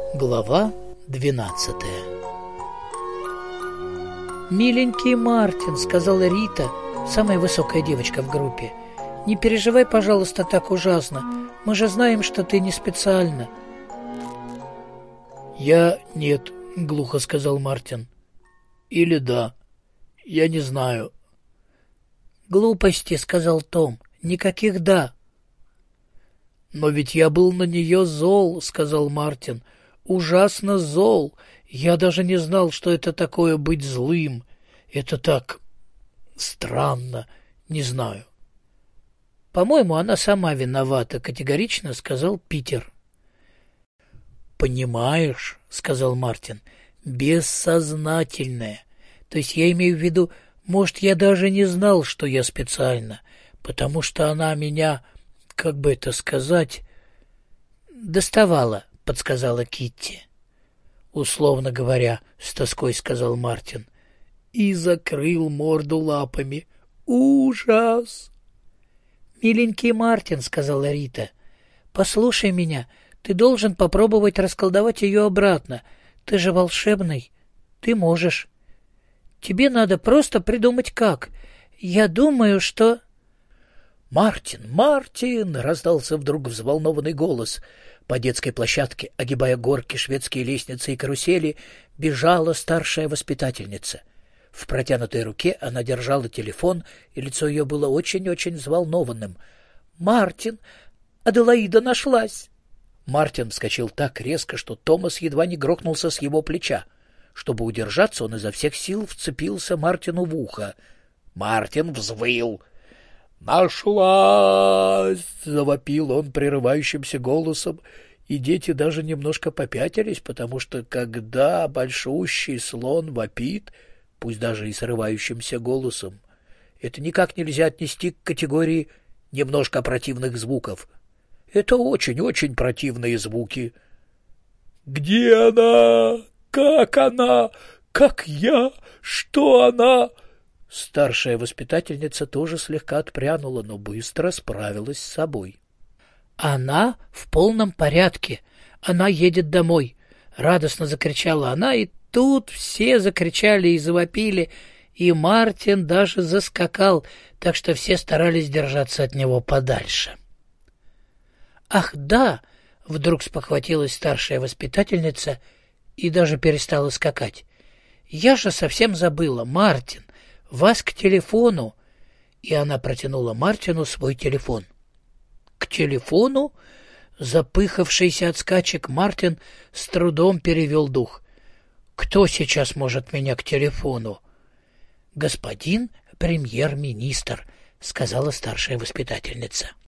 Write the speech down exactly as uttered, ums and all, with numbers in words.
Глава двенадцатая. «Миленький Мартин», — сказала Рита, самая высокая девочка в группе, — «не переживай, пожалуйста, так ужасно. Мы же знаем, что ты не специально». «Я нет», — глухо сказал Мартин. «Или да. Я не знаю». «Глупости», — сказал Том. «Никаких «да». «Но ведь я был на нее зол», — сказал Мартин. «Ужасно зол. Я даже не знал, что это такое быть злым. Это так странно. Не знаю». «По-моему, она сама виновата», — категорично сказал Питер. «Понимаешь», — сказал Мартин, — «бессознательное. То есть я имею в виду, может, я даже не знал, что я специально, потому что она меня, как бы это сказать...» «Доставала», — подсказала Китти. «Условно говоря», — с тоской сказал Мартин, и закрыл морду лапами. «Ужас!» «Миленький Мартин», — сказала Рита, — «послушай меня, ты должен попробовать расколдовать ее обратно. Ты же волшебный, ты можешь. Тебе надо просто придумать как. Я думаю, что...» «Мартин, Мартин!» — раздался вдруг взволнованный голос. По детской площадке, огибая горки, шведские лестницы и карусели, бежала старшая воспитательница. В протянутой руке она держала телефон, и лицо ее было очень-очень взволнованным. «Мартин! Аделаида нашлась!» Мартин вскочил так резко, что Томас едва не грохнулся с его плеча. Чтобы удержаться, он изо всех сил вцепился Мартину в ухо. Мартин взвыл. «Нашлась!» — завопил он прерывающимся голосом, и дети даже немножко попятились, потому что когда большущий слон вопит, пусть даже и срывающимся голосом, это никак нельзя отнести к категории немножко противных звуков. Это очень-очень противные звуки. «Где она? Как она? Как я? Что она?» Старшая воспитательница тоже слегка отпрянула, но быстро справилась с собой. «Она в полном порядке. Она едет домой», — радостно закричала она, и тут все закричали и завопили, и Мартин даже заскакал, так что все старались держаться от него подальше. «Ах, да!» — вдруг спохватилась старшая воспитательница и даже перестала скакать. «Я же совсем забыла, Мартин, вас к телефону!» И она протянула Мартину свой телефон. «К телефону?» Запыхавшийся от скачек Мартин с трудом перевел дух. «Кто сейчас может меня к телефону?» «Господин премьер-министр», — сказала старшая воспитательница.